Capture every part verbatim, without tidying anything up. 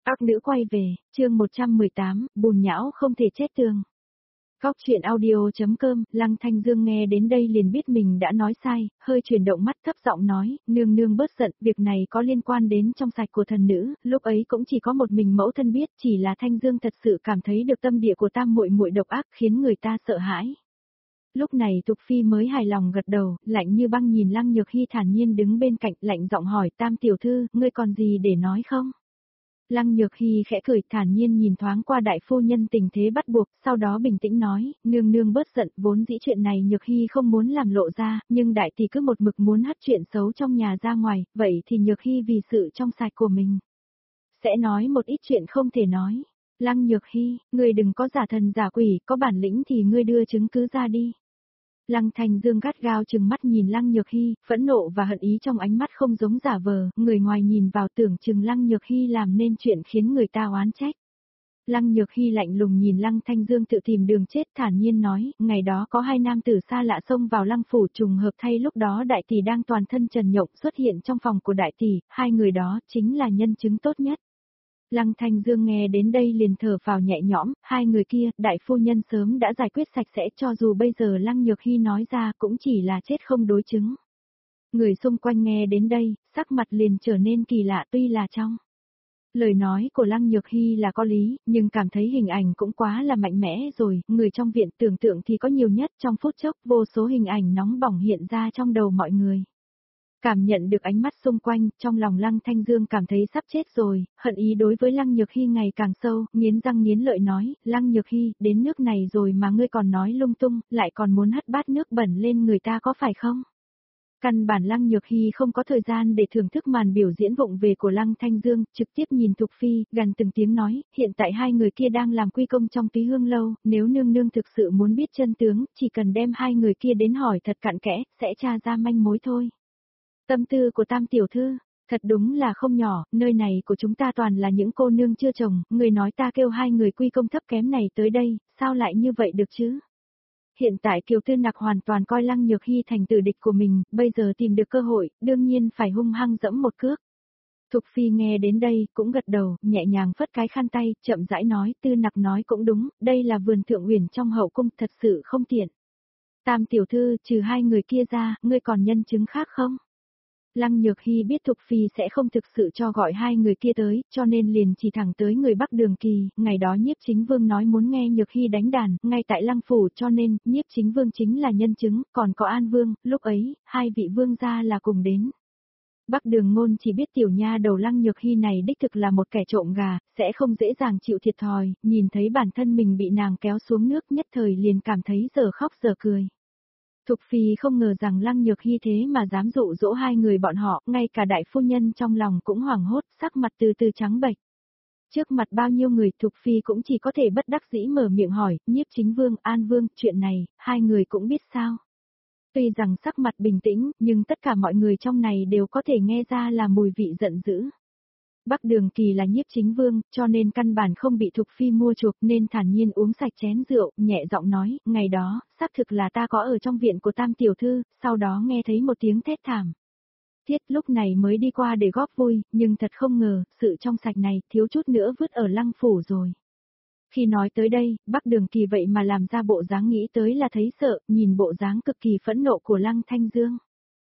Ác nữ quay về, chương một trăm mười tám, bùn nhão không thể chết tường. Góc chuyện audio.com, Lăng Thanh Dương nghe đến đây liền biết mình đã nói sai, hơi chuyển động mắt thấp giọng nói, nương nương bớt giận, việc này có liên quan đến trong sạch của thần nữ, lúc ấy cũng chỉ có một mình mẫu thân biết, chỉ là Thanh Dương thật sự cảm thấy được tâm địa của tam muội muội độc ác khiến người ta sợ hãi. Lúc này Thục Phi mới hài lòng gật đầu, lạnh như băng nhìn Lăng Nhược Hy thản nhiên đứng bên cạnh, lạnh giọng hỏi tam tiểu thư, ngươi còn gì để nói không? Lăng Nhược Hy khẽ cười thản nhiên nhìn thoáng qua đại phu nhân tình thế bắt buộc, sau đó bình tĩnh nói, nương nương bớt giận, vốn dĩ chuyện này Nhược Hy không muốn làm lộ ra, nhưng đại tỷ cứ một mực muốn hất chuyện xấu trong nhà ra ngoài, vậy thì Nhược Hy vì sự trong sạch của mình sẽ nói một ít chuyện không thể nói. Lăng Nhược Hy, ngươi đừng có giả thần giả quỷ, có bản lĩnh thì ngươi đưa chứng cứ ra đi. Lăng Thanh Dương gắt gao trừng mắt nhìn Lăng Nhược Hy, phẫn nộ và hận ý trong ánh mắt không giống giả vờ, người ngoài nhìn vào tưởng chừng Lăng Nhược Hy làm nên chuyện khiến người ta oán trách. Lăng Nhược Hy lạnh lùng nhìn Lăng Thanh Dương tự tìm đường chết thản nhiên nói, ngày đó có hai nam tử xa lạ xông vào Lăng phủ trùng hợp thay lúc đó đại tỷ đang toàn thân trần nhộng xuất hiện trong phòng của đại tỷ, hai người đó chính là nhân chứng tốt nhất. Lăng Thanh Dương nghe đến đây liền thở phào nhẹ nhõm, hai người kia, đại phu nhân sớm đã giải quyết sạch sẽ cho dù bây giờ Lăng Nhược Hy nói ra cũng chỉ là chết không đối chứng. Người xung quanh nghe đến đây, sắc mặt liền trở nên kỳ lạ tuy là trong. Lời nói của Lăng Nhược Hy là có lý, nhưng cảm thấy hình ảnh cũng quá là mạnh mẽ rồi, người trong viện tưởng tượng thì có nhiều nhất trong phút chốc vô số hình ảnh nóng bỏng hiện ra trong đầu mọi người. Cảm nhận được ánh mắt xung quanh, trong lòng Lăng Thanh Dương cảm thấy sắp chết rồi, hận ý đối với Lăng Nhược Hy ngày càng sâu, nghiến răng nghiến lợi nói, Lăng Nhược Hy, đến nước này rồi mà ngươi còn nói lung tung, lại còn muốn hất bát nước bẩn lên người ta có phải không? Căn bản Lăng Nhược Hy không có thời gian để thưởng thức màn biểu diễn vụng về của Lăng Thanh Dương, trực tiếp nhìn Thục Phi, gần từng tiếng nói, hiện tại hai người kia đang làm quy công trong Túy Hương lâu, nếu nương nương thực sự muốn biết chân tướng, chỉ cần đem hai người kia đến hỏi thật cặn kẽ, sẽ tra ra manh mối thôi. Tâm tư của tam tiểu thư, thật đúng là không nhỏ, nơi này của chúng ta toàn là những cô nương chưa chồng, người nói ta kêu hai người quy công thấp kém này tới đây, sao lại như vậy được chứ? Hiện tại Kiều Tư Nặc hoàn toàn coi Lăng Nhược Hy thành tử địch của mình, bây giờ tìm được cơ hội, đương nhiên phải hung hăng dẫm một cước. Thục Phi nghe đến đây, cũng gật đầu, nhẹ nhàng phất cái khăn tay, chậm rãi nói, Tư Nặc nói cũng đúng, đây là vườn thượng uyển trong hậu cung, thật sự không tiện. Tam tiểu thư, trừ hai người kia ra, ngươi còn nhân chứng khác không? Lăng Nhược Hy biết Thục Phi sẽ không thực sự cho gọi hai người kia tới, cho nên liền chỉ thẳng tới người Bắc Đường Kỳ, ngày đó Nhiếp Chính Vương nói muốn nghe Nhược Hy đánh đàn, ngay tại Lăng phủ cho nên, Nhiếp Chính Vương chính là nhân chứng, còn có An Vương, lúc ấy, hai vị vương gia là cùng đến. Bắc Đường Ngôn chỉ biết tiểu nha đầu Lăng Nhược Hy này đích thực là một kẻ trộm gà, sẽ không dễ dàng chịu thiệt thòi, nhìn thấy bản thân mình bị nàng kéo xuống nước nhất thời liền cảm thấy giờ khóc giờ cười. Thục Phi không ngờ rằng Lăng Nhược Hy thế mà dám dụ dỗ hai người bọn họ, ngay cả đại phu nhân trong lòng cũng hoảng hốt, sắc mặt từ từ trắng bệch. Trước mặt bao nhiêu người Thục Phi cũng chỉ có thể bất đắc dĩ mở miệng hỏi, Nhiếp Chính Vương, An Vương, chuyện này, hai người cũng biết sao. Tuy rằng sắc mặt bình tĩnh, nhưng tất cả mọi người trong này đều có thể nghe ra là mùi vị giận dữ. Bắc Đường Kỳ là Nhiếp Chính Vương, cho nên căn bản không bị Thục Phi mua chuộc nên thản nhiên uống sạch chén rượu, nhẹ giọng nói, ngày đó, xác thực là ta có ở trong viện của tam tiểu thư, sau đó nghe thấy một tiếng thét thảm. Thiết lúc này mới đi qua để góp vui, nhưng thật không ngờ, sự trong sạch này thiếu chút nữa vứt ở Lăng phủ rồi. Khi nói tới đây, Bắc Đường Kỳ vậy mà làm ra bộ dáng nghĩ tới là thấy sợ, nhìn bộ dáng cực kỳ phẫn nộ của Lăng Thanh Dương.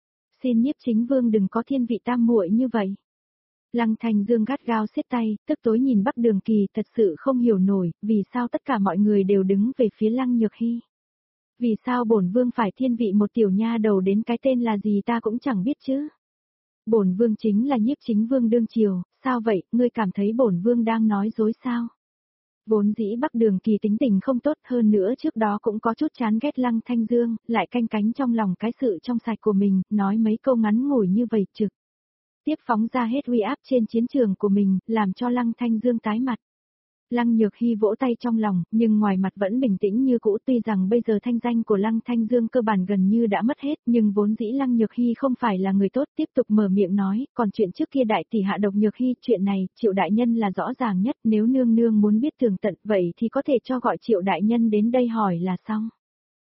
Xin Nhiếp Chính Vương đừng có thiên vị tam muội như vậy. Lăng Thanh Dương gắt gao siết tay, tức tối nhìn Bắc Đường Kỳ thật sự không hiểu nổi, vì sao tất cả mọi người đều đứng về phía Lăng Nhược Hy. Vì sao bổn vương phải thiên vị một tiểu nha đầu đến cái tên là gì ta cũng chẳng biết chứ. Bổn vương chính là Nhiếp Chính Vương đương triều, sao vậy, ngươi cảm thấy bổn vương đang nói dối sao? Vốn dĩ Bắc Đường Kỳ tính tình không tốt hơn nữa trước đó cũng có chút chán ghét Lăng Thanh Dương, lại canh cánh trong lòng cái sự trong sạch của mình, nói mấy câu ngắn ngủi như vậy trực tiếp phóng ra hết uy áp trên chiến trường của mình, làm cho Lăng Thanh Dương tái mặt. Lăng Nhược Hy vỗ tay trong lòng, nhưng ngoài mặt vẫn bình tĩnh như cũ, tuy rằng bây giờ thanh danh của Lăng Thanh Dương cơ bản gần như đã mất hết, nhưng vốn dĩ Lăng Nhược Hy không phải là người tốt, tiếp tục mở miệng nói, còn chuyện trước kia đại tỷ hạ độc Nhược Hy, chuyện này, Triệu đại nhân là rõ ràng nhất, nếu nương nương muốn biết tường tận, vậy thì có thể cho gọi Triệu đại nhân đến đây hỏi là xong.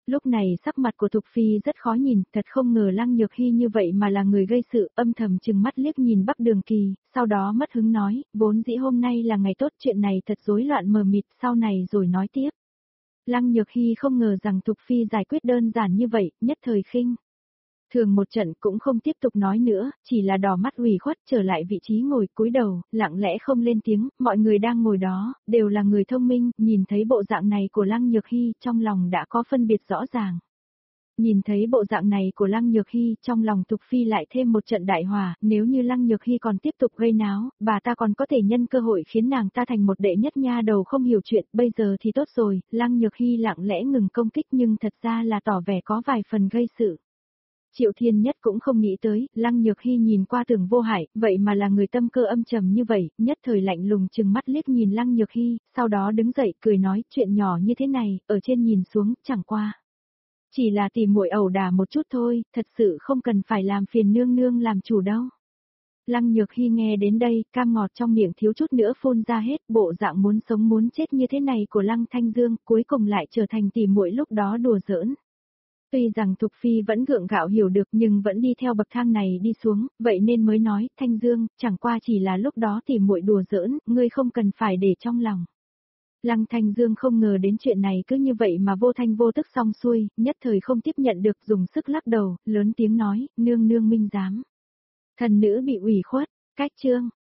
Lúc này sắc mặt của Thục Phi rất khó nhìn, thật không ngờ Lăng Nhược Hy như vậy mà là người gây sự, âm thầm chừng mắt liếc nhìn Bắc Đường Kỳ, sau đó mất hứng nói, vốn dĩ hôm nay là ngày tốt, chuyện này thật rối loạn mờ mịt, sau này rồi nói tiếp. Lăng Nhược Hy không ngờ rằng Thục Phi giải quyết đơn giản như vậy, nhất thời khinh thường một trận cũng không tiếp tục nói nữa, chỉ là đỏ mắt ủy khuất trở lại vị trí ngồi cúi đầu, lặng lẽ không lên tiếng, mọi người đang ngồi đó, đều là người thông minh, nhìn thấy bộ dạng này của Lăng Nhược Hy, trong lòng đã có phân biệt rõ ràng. Nhìn thấy bộ dạng này của Lăng Nhược Hy, trong lòng Thục Phi lại thêm một trận đại hòa, nếu như Lăng Nhược Hy còn tiếp tục gây náo, bà ta còn có thể nhân cơ hội khiến nàng ta thành một đệ nhất nha đầu không hiểu chuyện, bây giờ thì tốt rồi, Lăng Nhược Hy lặng lẽ ngừng công kích nhưng thật ra là tỏ vẻ có vài phần gây sự. Triệu Thiên Nhất cũng không nghĩ tới, Lăng Nhược Hy nhìn qua Tưởng Vô Hải, vậy mà là người tâm cơ âm trầm như vậy, nhất thời lạnh lùng trừng mắt liếc nhìn Lăng Nhược Hy, sau đó đứng dậy cười nói, chuyện nhỏ như thế này, ở trên nhìn xuống, chẳng qua. Chỉ là tìm muội ẩu đả một chút thôi, thật sự không cần phải làm phiền nương nương làm chủ đâu. Lăng Nhược Hy nghe đến đây, cam ngọt trong miệng thiếu chút nữa phun ra hết, bộ dạng muốn sống muốn chết như thế này của Lăng Thanh Dương, cuối cùng lại trở thành tỉ muội lúc đó đùa giỡn. Tuy rằng Thục Phi vẫn gượng gạo hiểu được nhưng vẫn đi theo bậc thang này đi xuống, vậy nên mới nói, Thanh Dương, chẳng qua chỉ là lúc đó tỉ muội đùa giỡn, ngươi không cần phải để trong lòng. Lăng Thanh Dương không ngờ đến chuyện này cứ như vậy mà vô thanh vô tức xong xuôi, nhất thời không tiếp nhận được, dùng sức lắc đầu, lớn tiếng nói, nương nương minh giám. Thần nữ bị ủy khuất, cách chương.